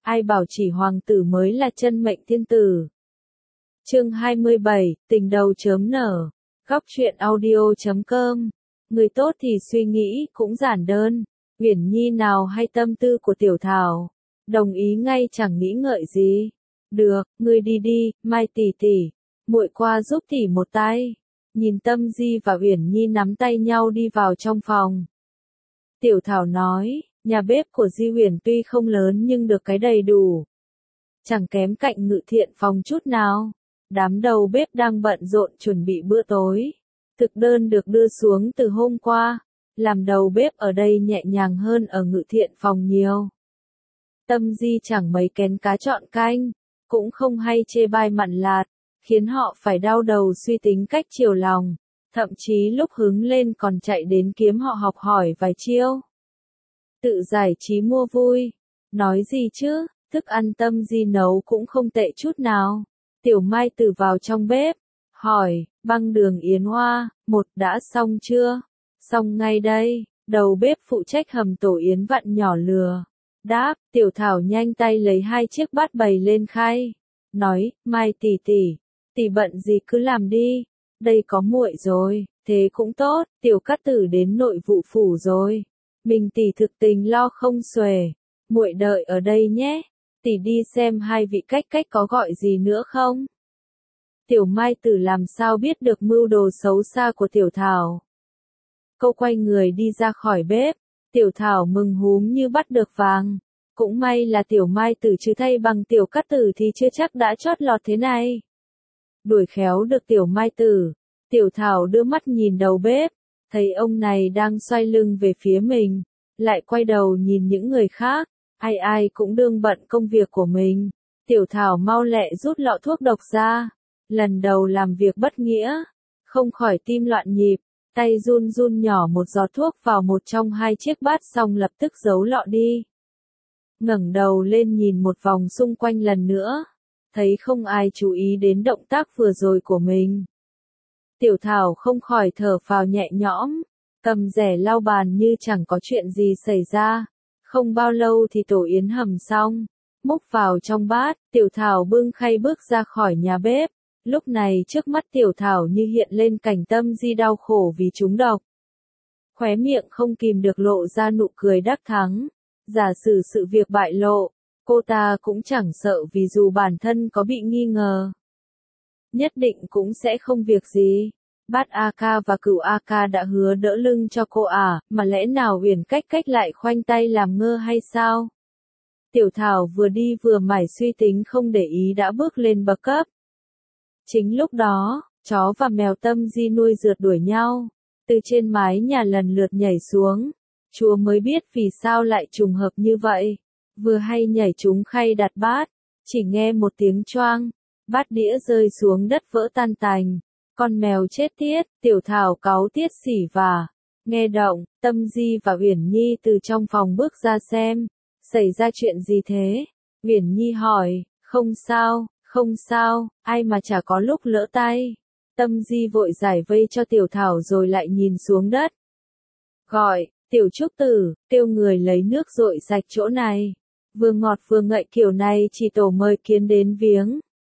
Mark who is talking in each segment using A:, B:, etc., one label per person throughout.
A: ai bảo chỉ hoàng tử mới là chân mệnh thiên tử. Chương 27, tình đầu chớm nở. Góc truyện audio.com. Người tốt thì suy nghĩ cũng giản đơn. Uyển Nhi nào hay tâm tư của Tiểu Thảo, đồng ý ngay chẳng nghĩ ngợi gì. Được, ngươi đi đi, Mai tỷ tỷ, muội qua giúp tỷ một tay. Nhìn Tâm Di và Uyển Nhi nắm tay nhau đi vào trong phòng. Tiểu Thảo nói, nhà bếp của Di Huyền tuy không lớn nhưng được cái đầy đủ, chẳng kém cạnh Ngự Thiện phòng chút nào. Đám đầu bếp đang bận rộn chuẩn bị bữa tối. Thực đơn được đưa xuống từ hôm qua, làm đầu bếp ở đây nhẹ nhàng hơn ở Ngự Thiện phòng nhiều. Tâm Di chẳng mấy kén cá chọn canh, cũng không hay chê bai mặn lạt, khiến họ phải đau đầu suy tính cách chiều lòng, thậm chí lúc hứng lên còn chạy đến kiếm họ học hỏi vài chiêu. Tự giải trí mua vui, nói gì chứ, thức ăn Tâm Di nấu cũng không tệ chút nào. Tiểu Mai Tử vào trong bếp, hỏi, băng đường yến hoa, một đã xong chưa? Xong ngay đây, đầu bếp phụ trách hầm tổ yến vặn nhỏ lừa. Đáp, Tiểu Thảo nhanh tay lấy 2 chiếc bát bày lên khay. Nói, Mai tỷ tỷ bận gì cứ làm đi, đây có muội rồi, thế cũng tốt, Tiểu Cát Tử đến nội vụ phủ rồi. Mình tỷ thực tình lo không xuể, muội đợi ở đây nhé. Tỷ đi xem 2 vị cách có gọi gì nữa không? Tiểu Mai Tử làm sao biết được mưu đồ xấu xa của Tiểu Thảo. Cô quay người đi ra khỏi bếp, Tiểu Thảo mừng húm như bắt được vàng. Cũng may là Tiểu Mai Tử chứ thay bằng Tiểu Cát Tử thì chưa chắc đã chót lọt thế này. Đuổi khéo được Tiểu Mai Tử, Tiểu Thảo đưa mắt nhìn đầu bếp, thấy ông này đang xoay lưng về phía mình, lại quay đầu nhìn những người khác. Ai ai cũng đương bận công việc của mình. Tiểu Thảo mau lẹ rút lọ thuốc độc ra. Lần đầu làm việc bất nghĩa, không khỏi tim loạn nhịp, tay run run nhỏ một giọt thuốc vào một trong 2 chiếc bát xong lập tức giấu lọ đi. Ngẩng đầu lên nhìn một vòng xung quanh lần nữa, thấy không ai chú ý đến động tác vừa rồi của mình. Tiểu Thảo không khỏi thở phào nhẹ nhõm, cầm rẻ lau bàn như chẳng có chuyện gì xảy ra. Không bao lâu thì tổ yến hầm xong, múc vào trong bát, Tiểu Thảo bưng khay bước ra khỏi nhà bếp. Lúc này trước mắt Tiểu Thảo như hiện lên cảnh Tâm Di đau khổ vì trúng độc. Khóe miệng không kìm được lộ ra nụ cười đắc thắng. Giả sử sự việc bại lộ, cô ta cũng chẳng sợ vì dù bản thân có bị nghi ngờ, nhất định cũng sẽ không việc gì. Bát A Ca và Cửu A Ca đã hứa đỡ lưng cho cô mà lẽ nào Uyển Cách lại khoanh tay làm ngơ hay sao? Tiểu Thảo vừa đi vừa mải suy tính không để ý đã bước lên bậc cấp. Chính lúc đó, chó và mèo Tâm Di nuôi rượt đuổi nhau, từ trên mái nhà lần lượt nhảy xuống. Chúa mới biết vì sao lại trùng hợp như vậy. Vừa hay nhảy trúng khay đặt bát, chỉ nghe một tiếng choang, bát đĩa rơi xuống đất vỡ tan tành. Con mèo chết tiết, Tiểu Thảo cáu tiết xỉ và nghe động, Tâm Di và Uyển Nhi từ trong phòng bước ra xem, xảy ra chuyện gì thế? Uyển Nhi hỏi, không sao, ai mà chả có lúc lỡ tay. Tâm Di vội giải vây cho Tiểu Thảo rồi lại nhìn xuống đất. Gọi, Tiểu Trúc Tử, kêu người lấy nước dội sạch chỗ này. Vừa ngọt vừa ngậy kiểu này chỉ tổ mời kiến đến viếng.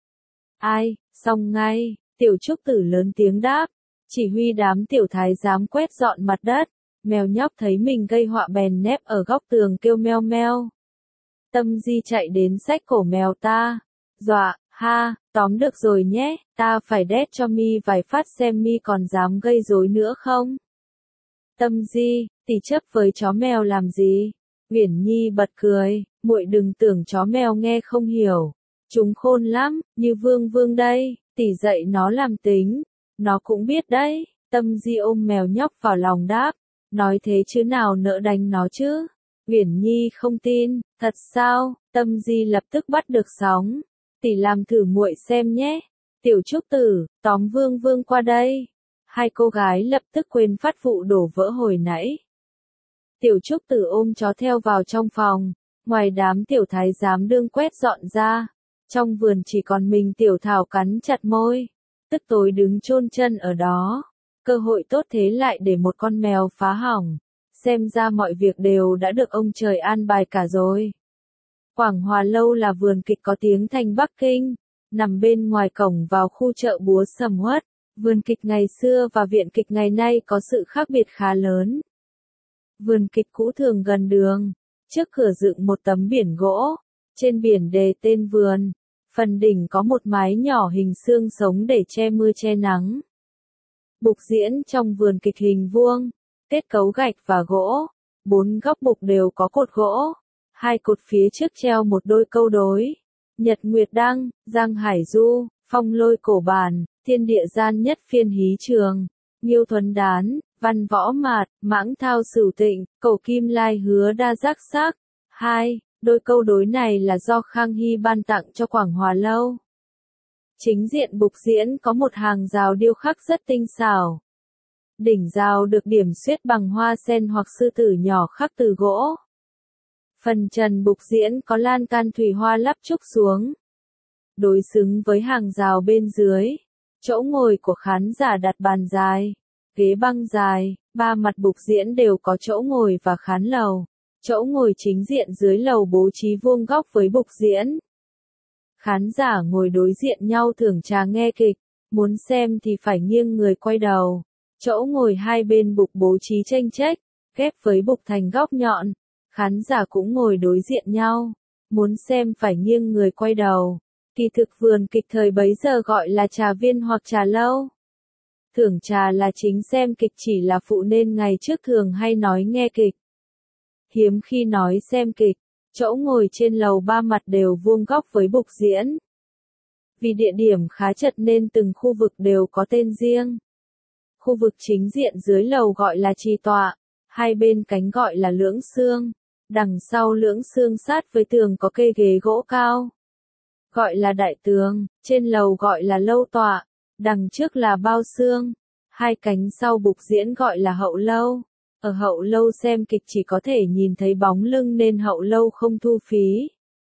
A: Ai, xong ngay. Tiểu Trúc Tử lớn tiếng đáp, chỉ huy đám tiểu thái giám quét dọn mặt đất. Mèo nhóc thấy mình gây họa bèn nép ở góc tường kêu meo meo. Tâm Di chạy đến xách cổ mèo ta, dọa, tóm được rồi nhé, ta phải đét cho mi vài phát xem mi còn dám gây rối nữa không. Tâm Di, tỷ chấp với chó mèo làm gì? Uyển Nhi bật cười, muội đừng tưởng chó mèo nghe không hiểu, chúng khôn lắm, như Vương Vương đây. Tỷ dạy nó làm tính, nó cũng biết đấy. Tâm Di ôm mèo nhóc vào lòng đáp, nói thế chứ nào nỡ đánh nó chứ. Uyển Nhi không tin, thật sao? Tâm Di lập tức bắt được sóng. Tỷ làm thử muội xem nhé. Tiểu Trúc Tử, tóm Vương Vương qua đây. 2 cô gái lập tức quên phát vụ đổ vỡ hồi nãy. Tiểu Trúc Tử ôm chó theo vào trong phòng, ngoài đám tiểu thái giám đương quét dọn ra. Trong vườn chỉ còn mình Tiểu Thảo cắn chặt môi, tức tối đứng chôn chân ở đó. Cơ hội tốt thế lại để một con mèo phá hỏng. Xem ra mọi việc đều đã được ông trời an bài cả rồi. Quảng Hòa Lâu là vườn kịch có tiếng thành Bắc Kinh, nằm bên ngoài cổng vào khu chợ búa sầm uất. Vườn kịch ngày xưa và viện kịch ngày nay có sự khác biệt khá lớn. Vườn kịch cũ thường gần đường, trước cửa dựng một tấm biển gỗ, trên biển đề tên vườn, phần đỉnh có một mái nhỏ hình xương sống để che mưa che nắng. Bục diễn trong vườn kịch hình vuông, kết cấu gạch và gỗ, 4 góc bục đều có cột gỗ, 2 cột phía trước treo một đôi câu đối. Nhật Nguyệt Đăng, Giang Hải Du, Phong Lôi Cổ Bản, Thiên Địa Gian Nhất Phiên Hí Trường, Nghiêu Thuấn Đán, Văn Võ Mạt, Mãng Thao Sửu Tịnh, Cầu Kim Lai Hứa Đa Giác Sắc. 2. Đôi câu đối này là do Khang Hy ban tặng cho Quảng Hòa Lâu. Chính diện bục diễn có một hàng rào điêu khắc rất tinh xảo. Đỉnh rào được điểm xuyết bằng hoa sen hoặc sư tử nhỏ khắc từ gỗ. Phần trần bục diễn có lan can thủy hoa lắp trúc xuống. Đối xứng với hàng rào bên dưới, chỗ ngồi của khán giả đặt bàn dài, ghế băng dài, ba mặt bục diễn đều có chỗ ngồi và khán lầu. Chỗ ngồi chính diện dưới lầu bố trí vuông góc với bục diễn. Khán giả ngồi đối diện nhau thưởng trà nghe kịch, muốn xem thì phải nghiêng người quay đầu. Chỗ ngồi hai bên bục bố trí chênh chếch, ghép với bục thành góc nhọn. Khán giả cũng ngồi đối diện nhau, muốn xem phải nghiêng người quay đầu. Kỳ thực vườn kịch thời bấy giờ gọi là trà viên hoặc trà lâu. Thưởng trà là chính, xem kịch chỉ là phụ, nên ngày trước thường hay nói nghe kịch. Hiếm khi nói xem kịch. Chỗ ngồi trên lầu ba mặt đều vuông góc với bục diễn. Vì địa điểm khá chật nên từng khu vực đều có tên riêng. Khu vực chính diện dưới lầu gọi là trì tọa, hai bên cánh gọi là lưỡng xương, đằng sau lưỡng xương sát với tường có kê ghế gỗ cao, gọi là đại tường, trên lầu gọi là lâu tọa, đằng trước là bao xương, hai cánh sau bục diễn gọi là hậu lâu. Ở hậu lâu xem kịch chỉ có thể nhìn thấy bóng lưng nên hậu lâu không thu phí.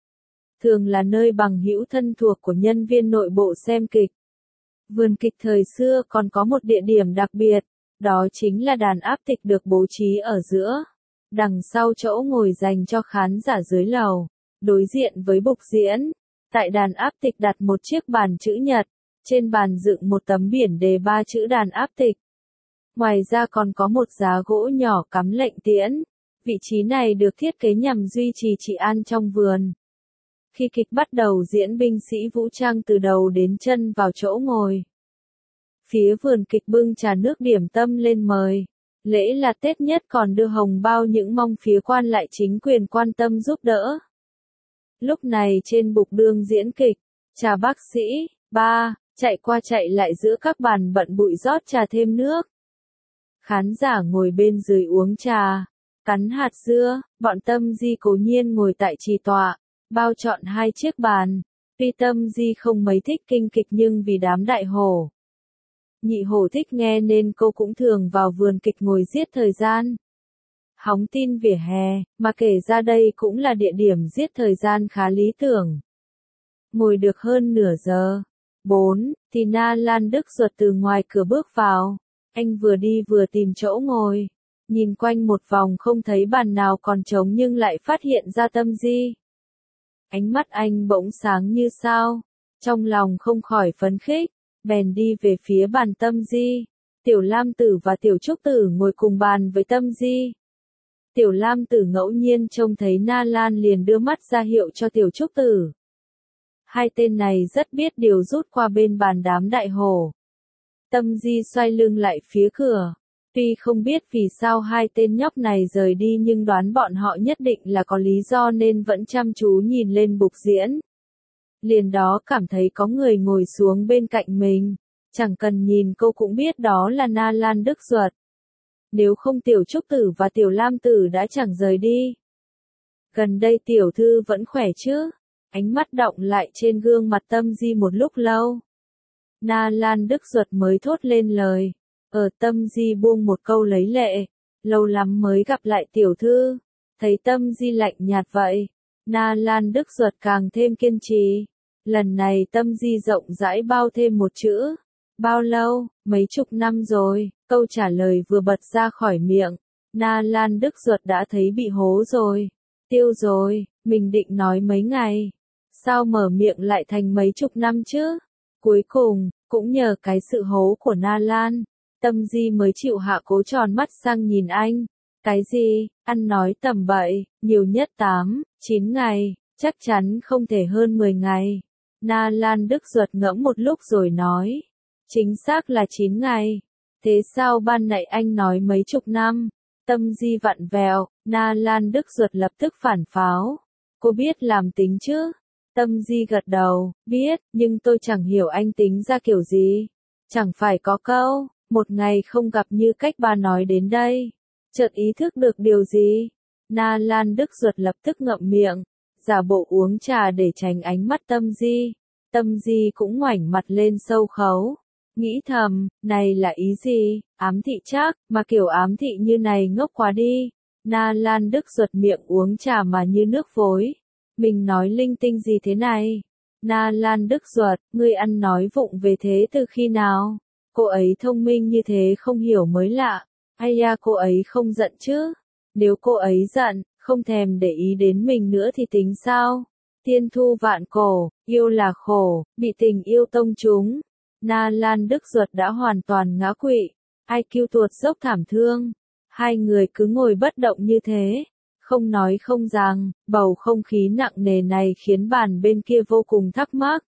A: Thường là nơi bằng hữu thân thuộc của nhân viên nội bộ xem kịch. Vườn kịch thời xưa còn có một địa điểm đặc biệt, đó chính là đàn áp tịch được bố trí ở giữa. Đằng sau chỗ ngồi dành cho khán giả dưới lầu, đối diện với bục diễn. Tại đàn áp tịch đặt một chiếc bàn chữ nhật, trên bàn dựng một tấm biển đề 3 chữ đàn áp tịch. Ngoài ra còn có một giá gỗ nhỏ cắm lệnh tiễn. Vị trí này được thiết kế nhằm duy trì trị an trong vườn. Khi kịch bắt đầu diễn, binh sĩ vũ trang từ đầu đến chân vào chỗ ngồi. Phía vườn kịch bưng trà nước điểm tâm lên mời. Lễ là Tết nhất còn đưa hồng bao, những mong phía quan lại chính quyền quan tâm giúp đỡ. Lúc này trên bục đương diễn kịch, trà bác sĩ, ba, chạy qua chạy lại giữa các bàn bận bụi rót trà thêm nước. Khán giả ngồi bên dưới uống trà, cắn hạt dưa, bọn Tâm Di cố nhiên ngồi tại trì tọa, bao trọn 2 chiếc bàn. Tuy Tâm Di không mấy thích kinh kịch nhưng vì đám đại hổ, nhị hổ thích nghe nên cô cũng thường vào vườn kịch ngồi giết thời gian. Hóng tin vỉa hè, mà kể ra đây cũng là địa điểm giết thời gian khá lý tưởng. Ngồi được hơn nửa giờ. 4. Thì Na Lan Đức Duật từ ngoài cửa bước vào. Anh vừa đi vừa tìm chỗ ngồi. Nhìn quanh một vòng không thấy bàn nào còn trống nhưng lại phát hiện ra Tâm Di. Ánh mắt anh bỗng sáng như sao. Trong lòng không khỏi phấn khích. Bèn đi về phía bàn Tâm Di. Tiểu Lam Tử và Tiểu Trúc Tử ngồi cùng bàn với Tâm Di. Tiểu Lam Tử ngẫu nhiên trông thấy Na Lan liền đưa mắt ra hiệu cho Tiểu Trúc Tử. Hai tên này rất biết điều rút qua bên bàn đám đại hổ. Tâm Di xoay lưng lại phía cửa. Tuy không biết vì sao hai tên nhóc này rời đi nhưng đoán bọn họ nhất định là có lý do nên vẫn chăm chú nhìn lên bục diễn. Liền đó cảm thấy có người ngồi xuống bên cạnh mình. Chẳng cần nhìn cô cũng biết đó là Na Lan Đức Duật. Nếu không Tiểu Trúc Tử và Tiểu Lam Tử đã chẳng rời đi. Gần đây tiểu thư vẫn khỏe chứ? Ánh mắt đọng lại trên gương mặt Tâm Di một lúc lâu. Na Lan Đức Duật mới thốt lên lời. Tâm Di buông một câu lấy lệ. Lâu lắm mới gặp lại tiểu thư. Thấy Tâm Di lạnh nhạt vậy. Na Lan Đức Duật càng thêm kiên trì. Lần này Tâm Di rộng rãi bao thêm một chữ. Bao lâu? Mấy chục năm rồi. Câu trả lời vừa bật ra khỏi miệng. Na Lan Đức Duật đã thấy bị hố rồi. Tiêu rồi, mình định nói mấy ngày. Sao mở miệng lại thành mấy chục năm chứ? Cuối cùng, cũng nhờ cái sự hố của Na Lan, Tâm Di mới chịu hạ cố tròn mắt sang nhìn anh. Cái gì, ăn nói tầm bậy, nhiều nhất 8, 9 ngày, chắc chắn không thể hơn 10 ngày. Na Lan Đức Duật ngẫm một lúc rồi nói. Chính xác là 9 ngày. Thế sao ban nãy anh nói mấy chục năm? Tâm Di vặn vẹo, Na Lan Đức Duật lập tức phản pháo. Cô biết làm tính chứ? Tâm Di gật đầu, biết, nhưng tôi chẳng hiểu anh tính ra kiểu gì. Chẳng phải có câu, một ngày không gặp như cách ba nói đến đây. Chợt ý thức được điều gì? Na Lan Đức Duật lập tức ngậm miệng, giả bộ uống trà để tránh ánh mắt Tâm Di. Tâm Di cũng ngoảnh mặt lên sâu khấu. Nghĩ thầm, này là ý gì? Ám thị chắc, mà kiểu ám thị như này ngốc quá đi. Na Lan Đức Duật miệng uống trà mà như nước vối. Mình nói linh tinh gì thế này? Na Lan Đức Duật, ngươi ăn nói vụng về thế từ khi nào? Cô ấy thông minh như thế không hiểu mới lạ. Ai da cô ấy không giận chứ? Nếu cô ấy giận, không thèm để ý đến mình nữa thì tính sao? Tiên thu vạn cổ, yêu là khổ, bị tình yêu tông chúng. Na Lan Đức Duật đã hoàn toàn ngã quỵ, IQ tuột dốc thảm thương. Hai người cứ ngồi bất động như thế, không nói không rằng, bầu không khí nặng nề này khiến bàn bên kia vô cùng thắc mắc.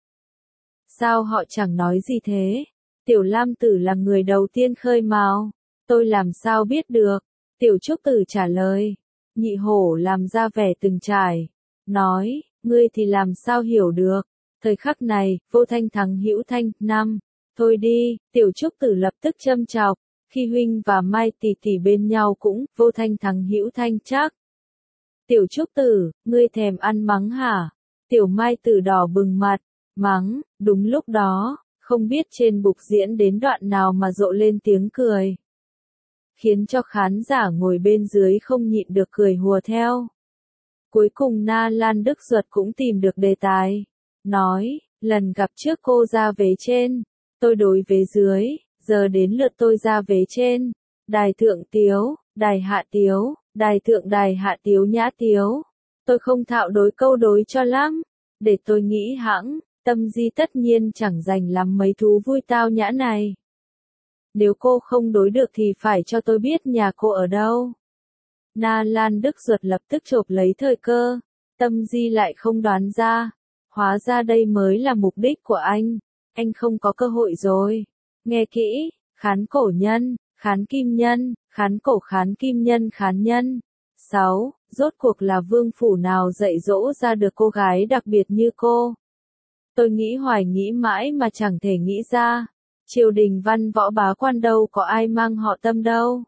A: Sao họ chẳng nói gì thế? Tiểu Lam Tử là người đầu tiên khơi mào. Tôi làm sao biết được? Tiểu Trúc Tử trả lời. Nhị Hổ làm ra vẻ từng trải. Nói, ngươi thì làm sao hiểu được? Thời khắc này, vô thanh thắng hữu thanh, năm. Thôi đi, Tiểu Trúc Tử lập tức châm chọc. Khi huynh và Mai tỷ tỷ bên nhau cũng, vô thanh thắng hữu thanh chắc. Tiểu Trúc Tử, ngươi thèm ăn mắng hả? Tiểu Mai Tử đỏ bừng mặt. Mắng, đúng lúc đó, không biết trên bục diễn đến đoạn nào mà rộ lên tiếng cười. Khiến cho khán giả ngồi bên dưới không nhịn được cười hùa theo. Cuối cùng Na Lan Đức Duật cũng tìm được đề tài. Nói, lần gặp trước cô ra vế trên, tôi đối vế dưới, giờ đến lượt tôi ra vế trên. Đài thượng tiếu, đài hạ tiếu, đài thượng đài hạ tiếu nhã tiếu. Tôi không thạo đối câu đối cho lắm. Để tôi nghĩ hãng, Tâm Di tất nhiên chẳng dành lắm mấy thú vui tao nhã này. Nếu cô không đối được thì phải cho tôi biết nhà cô ở đâu. Na Lan Đức Duật lập tức chộp lấy thời cơ. Tâm Di lại không đoán ra. Hóa ra đây mới là mục đích của anh. Anh không có cơ hội rồi. Nghe kỹ, khán cổ nhân, khán kim nhân, khán cổ khán kim nhân khán nhân. 6. Rốt cuộc là vương phủ nào dạy dỗ ra được cô gái đặc biệt như cô? Tôi nghĩ hoài nghĩ mãi mà chẳng thể nghĩ ra. Triều đình văn võ bá quan đâu có ai mang họ Tâm đâu.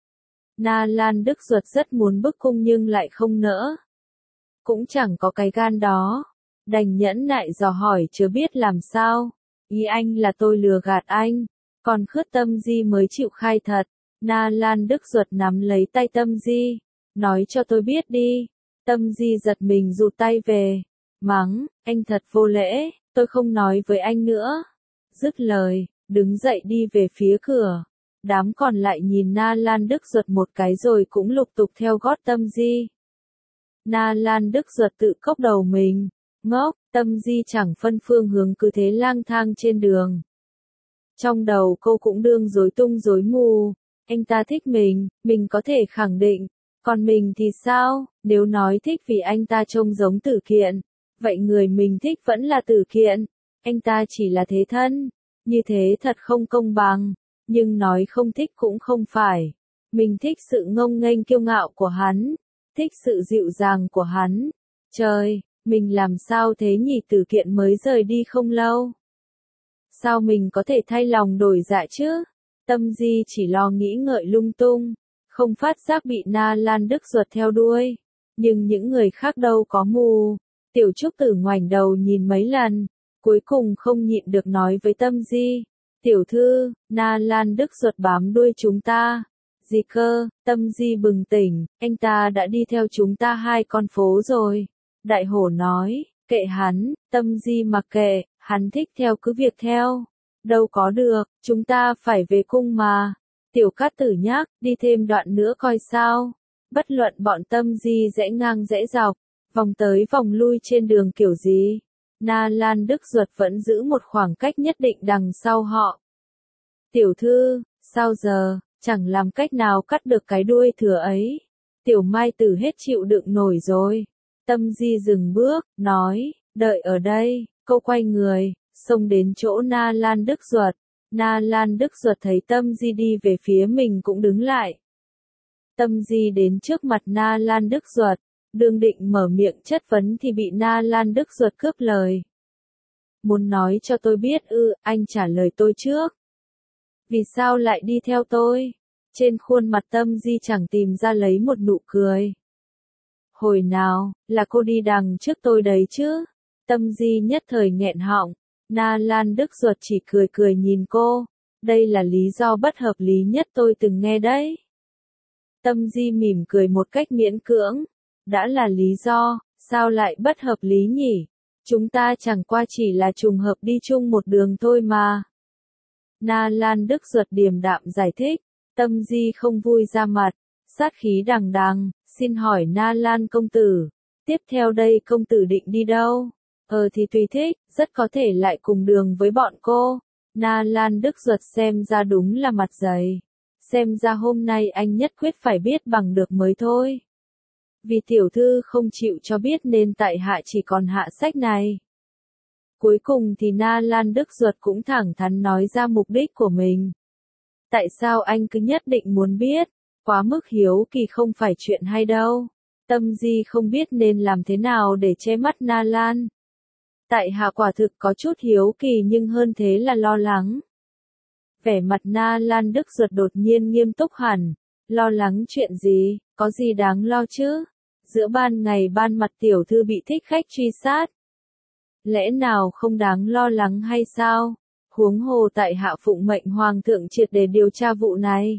A: Na Lan Đức Duật rất muốn bức cung nhưng lại không nỡ. Cũng chẳng có cái gan đó. Đành nhẫn nại dò hỏi chưa biết làm sao. Ý anh là tôi lừa gạt anh. Còn khước Tâm Di mới chịu khai thật. Na Lan Đức Duật nắm lấy tay Tâm Di. Nói cho tôi biết đi. Tâm Di giật mình rụt tay về. Mắng, anh thật vô lễ, tôi không nói với anh nữa. Dứt lời, đứng dậy đi về phía cửa. Đám còn lại nhìn Na Lan Đức Duật một cái rồi cũng lục tục theo gót Tâm Di. Na Lan Đức Duật tự cốc đầu mình. Ngốc, Tâm Di chẳng phân phương hướng cứ thế lang thang trên đường. Trong đầu cô cũng đương rối tung rối mù. Anh ta thích mình có thể khẳng định. Còn mình thì sao, nếu nói thích vì anh ta trông giống Tử Kiện, vậy người mình thích vẫn là Tử Kiện, anh ta chỉ là thế thân, như thế thật không công bằng, nhưng nói không thích cũng không phải. Mình thích sự ngông nghênh kiêu ngạo của hắn, thích sự dịu dàng của hắn. Trời, mình làm sao thế nhỉ? Tử Kiện mới rời đi không lâu. Sao mình có thể thay lòng đổi dạ chứ? Tâm Di chỉ lo nghĩ ngợi lung tung. Không phát giác bị Na Lan Đức Duật theo đuôi. Nhưng những người khác đâu có mù. Tiểu Trúc Tử ngoảnh đầu nhìn mấy lần. Cuối cùng không nhịn được nói với Tâm Di. Tiểu thư, Na Lan Đức Duật bám đuôi chúng ta. Gì cơ? Tâm Di bừng tỉnh. Anh ta đã đi theo chúng ta 2 con phố rồi. Đại hổ nói. Kệ hắn. Tâm Di mặc kệ. Hắn thích theo cứ việc theo. Đâu có được. Chúng ta phải về cung mà. Tiểu Cát Tử nhắc, đi thêm đoạn nữa coi sao. Bất luận bọn Tâm Di rẽ ngang rẽ dọc, vòng tới vòng lui trên đường kiểu gì, Na Lan Đức Duật vẫn giữ một khoảng cách nhất định đằng sau họ. Tiểu thư, sao giờ, chẳng làm cách nào cắt được cái đuôi thừa ấy. Tiểu Mai Tử hết chịu đựng nổi rồi. Tâm Di dừng bước, nói, đợi ở đây. Cô quay người, xông đến chỗ Na Lan Đức Duật. Na Lan Đức Duật thấy Tâm Di đi về phía mình cũng đứng lại. Tâm Di đến trước mặt Na Lan Đức Duật, đương định mở miệng chất vấn thì bị Na Lan Đức Duật cướp lời. Muốn nói cho tôi biết anh trả lời tôi trước. Vì sao lại đi theo tôi? Trên khuôn mặt Tâm Di chẳng tìm ra lấy một nụ cười. Hồi nào, là cô đi đằng trước tôi đấy chứ? Tâm Di nhất thời nghẹn họng. Na Lan Đức Duật chỉ cười cười nhìn cô. Đây là lý do bất hợp lý nhất tôi từng nghe đấy. Tâm Di mỉm cười một cách miễn cưỡng. Đã là lý do, sao lại bất hợp lý nhỉ? Chúng ta chẳng qua chỉ là trùng hợp đi chung một đường thôi mà. Na Lan Đức Duật điềm đạm giải thích. Tâm Di không vui ra mặt, sát khí đằng đằng, xin hỏi Na Lan công tử, tiếp theo đây công tử định đi đâu? Thì tùy thích, rất có thể lại cùng đường với bọn cô. Na Lan Đức Duật xem ra đúng là mặt dày. Xem ra hôm nay anh nhất quyết phải biết bằng được mới thôi. Vì tiểu thư không chịu cho biết nên tại hạ chỉ còn hạ sách này. Cuối cùng thì Na Lan Đức Duật cũng thẳng thắn nói ra mục đích của mình. Tại sao anh cứ nhất định muốn biết? Quá mức hiếu kỳ không phải chuyện hay đâu. Tâm Di không biết nên làm thế nào để che mắt Na Lan. Tại hạ quả thực có chút hiếu kỳ nhưng hơn thế là lo lắng. Vẻ mặt Na Lan Đức Duật đột nhiên nghiêm túc hẳn. Lo lắng chuyện gì, có gì đáng lo chứ? Giữa ban ngày ban mặt tiểu thư bị thích khách truy sát. Lẽ nào không đáng lo lắng hay sao? Huống hồ tại hạ phụng mệnh hoàng thượng triệt để điều tra vụ này.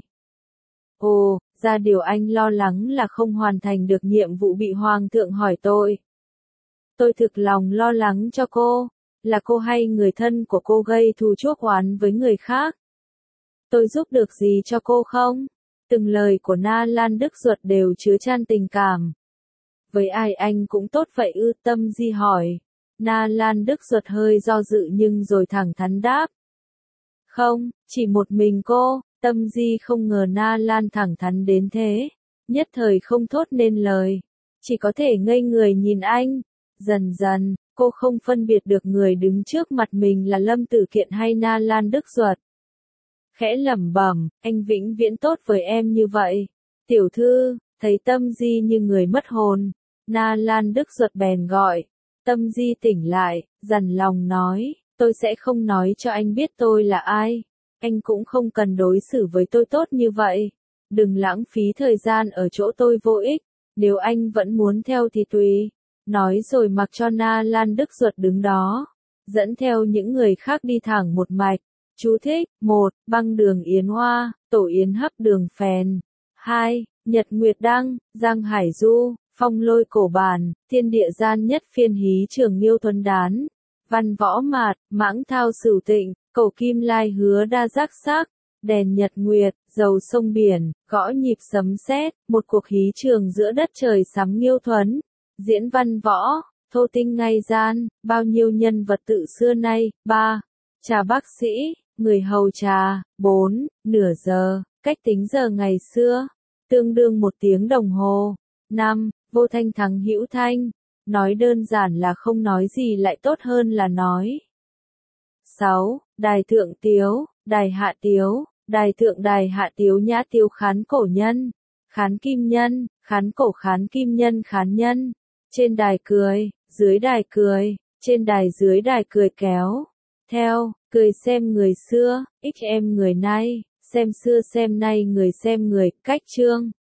A: Ồ, ra điều anh lo lắng là không hoàn thành được nhiệm vụ bị hoàng thượng hỏi tôi. Tôi thực lòng lo lắng cho cô, là cô hay người thân của cô gây thù chuốc oán với người khác. Tôi giúp được gì cho cô không? Từng lời của Na Lan Đức Duật đều chứa chan tình cảm. Với ai anh cũng tốt vậy Tâm Di hỏi. Na Lan Đức Duật hơi do dự nhưng rồi thẳng thắn đáp. Không, chỉ một mình cô. Tâm Di không ngờ Na Lan thẳng thắn đến thế. Nhất thời không thốt nên lời. Chỉ có thể ngây người nhìn anh. Dần dần, cô không phân biệt được người đứng trước mặt mình là Lâm Tử Kiện hay Na Lan Đức Duật. Khẽ lẩm bẩm, anh vĩnh viễn tốt với em như vậy. Tiểu thư, thấy Tâm Di như người mất hồn. Na Lan Đức Duật bèn gọi. Tâm Di tỉnh lại, dằn lòng nói, tôi sẽ không nói cho anh biết tôi là ai. Anh cũng không cần đối xử với tôi tốt như vậy. Đừng lãng phí thời gian ở chỗ tôi vô ích. Nếu anh vẫn muốn theo thì tùy. Nói rồi mặc cho Na Lan Đức Duật đứng đó. Dẫn theo những người khác đi thẳng một mạch. Chú thích, 1. Băng đường Yến Hoa, tổ yến hấp đường phèn. 2. Nhật Nguyệt Đăng, Giang Hải Du, phong lôi cổ bàn, thiên địa gian nhất phiên hí trường Nghiêu Tuấn Đán. Văn võ mạt, mãng thao sửu tịnh, cầu kim lai hứa đa giác sắc, đèn nhật nguyệt, dầu sông biển, gõ nhịp sấm sét, một cuộc hí trường giữa đất trời sắm Nghiêu Thuấn. Diễn văn võ, thô tinh ngay gian, bao nhiêu nhân vật tự xưa nay. 3. Trà bác sĩ, người hầu trà. 4. Nửa giờ, cách tính giờ ngày xưa, tương đương 1 tiếng đồng hồ. 5. Vô thanh thắng hữu thanh, nói đơn giản là không nói gì lại tốt hơn là nói. 6. Đài thượng tiếu, đài hạ tiếu, đài thượng đài hạ tiếu nhã tiếu khán cổ nhân, khán kim nhân, khán cổ khán kim nhân khán nhân. Trên đài cười, dưới đài cười, trên đài dưới đài cười kéo. Theo, cười xem người xưa, ích em người nay, xem xưa xem nay người xem người, cách chương.